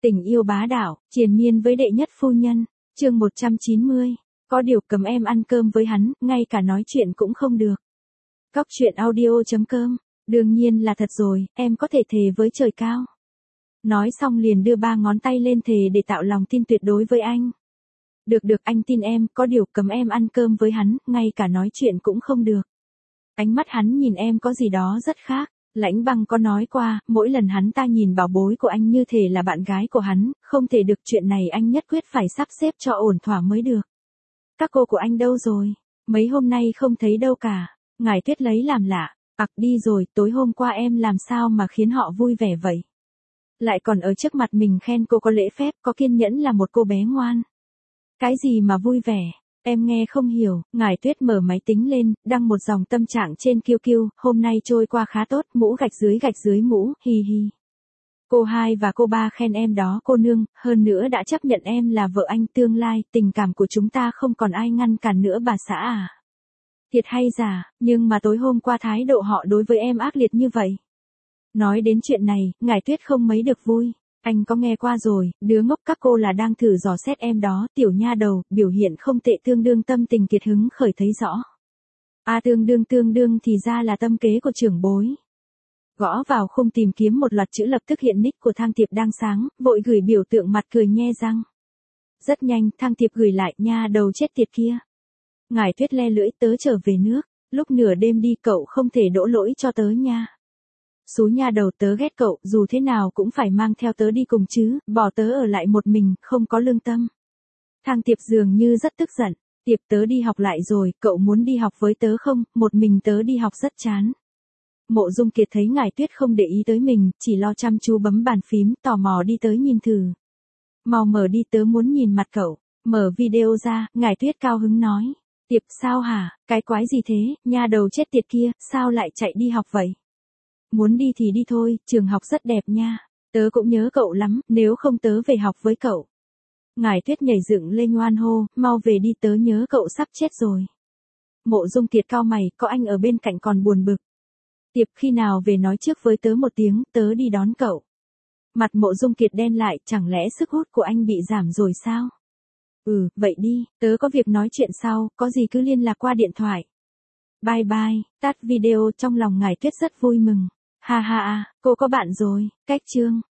Tình yêu bá đạo, triền miên với đệ nhất phu nhân, chương 190. Có điều cấm em ăn cơm với hắn, ngay cả nói chuyện cũng không được. Cóc truyện audio.com, đương nhiên là thật rồi, em có thể thề với trời cao. Nói xong liền đưa 3 ngón tay lên thề để tạo lòng tin tuyệt đối với anh. Được anh tin em, có điều cấm em ăn cơm với hắn, ngay cả nói chuyện cũng không được. Ánh mắt hắn nhìn em có gì đó rất khác. Lãnh Băng có nói qua, mỗi lần hắn ta nhìn bảo bối của anh như thể là bạn gái của hắn, không thể được, chuyện này anh nhất quyết phải sắp xếp cho ổn thỏa mới được. Các cô của anh đâu rồi? Mấy hôm nay không thấy đâu cả. Ngải Tuyết lấy làm lạ. Đi rồi, tối hôm qua em làm sao mà khiến họ vui vẻ vậy? Lại còn ở trước mặt mình khen cô có lễ phép, có kiên nhẫn là một cô bé ngoan. Cái gì mà vui vẻ? Em nghe không hiểu. Ngải Tuyết mở máy tính lên, đăng một dòng tâm trạng trên QQ, hôm nay trôi qua khá tốt, mũ gạch dưới mũ, hi hi. Cô 2 và cô 3 khen em đó cô nương, hơn nữa đã chấp nhận em là vợ anh tương lai, tình cảm của chúng ta không còn ai ngăn cản nữa bà xã à. Thiệt hay giả, nhưng mà tối hôm qua thái độ họ đối với em ác liệt như vậy. Nói đến chuyện này, Ngải Tuyết không mấy được vui. Anh có nghe qua rồi, đứa ngốc các cô là đang thử dò xét em đó, tiểu nha đầu, biểu hiện không tệ, tương đương tâm tình kiệt hứng khởi thấy rõ. Tương đương thì ra là tâm kế của trưởng bối. Gõ vào khung tìm kiếm một loạt chữ, lập tức hiện nick của Thang Tiệp đang sáng, vội gửi biểu tượng mặt cười nhe răng. Rất nhanh, Thang Tiệp gửi lại, nha đầu chết tiệt kia. Ngải Tuyết le lưỡi, tớ trở về nước, lúc nửa đêm đi cậu không thể đổ lỗi cho tớ nha. Xú nha đầu, tớ ghét cậu, dù thế nào cũng phải mang theo tớ đi cùng chứ, bỏ tớ ở lại một mình, không có lương tâm. Thang Tiệp dường như rất tức giận, Tiệp tớ đi học lại rồi, cậu muốn đi học với tớ không, một mình tớ đi học rất chán. Mộ Dung Kiệt thấy Ngải Tuyết không để ý tới mình, chỉ lo chăm chú bấm bàn phím, tò mò đi tới nhìn thử. Mau mở đi, tớ muốn nhìn mặt cậu. Mở video ra, Ngải Tuyết cao hứng nói. Tiệp sao hả, cái quái gì thế, nha đầu chết tiệt kia, sao lại chạy đi học vậy? Muốn đi thì đi thôi, trường học rất đẹp nha. Tớ cũng nhớ cậu lắm, nếu không tớ về học với cậu. Ngải Tuyết nhảy dựng lên ngoan hô, mau về đi, tớ nhớ cậu sắp chết rồi. Mộ Dung Kiệt cau mày, có anh ở bên cạnh còn buồn bực. Tiệp khi nào về nói trước với tớ một tiếng, tớ đi đón cậu. Mặt Mộ Dung Kiệt đen lại, chẳng lẽ sức hút của anh bị giảm rồi sao? Vậy đi, tớ có việc nói chuyện sau, có gì cứ liên lạc qua điện thoại. Bye bye, tắt video. Trong lòng Ngải Tuyết rất vui mừng. Ha ha, cô có bạn rồi, cách chương.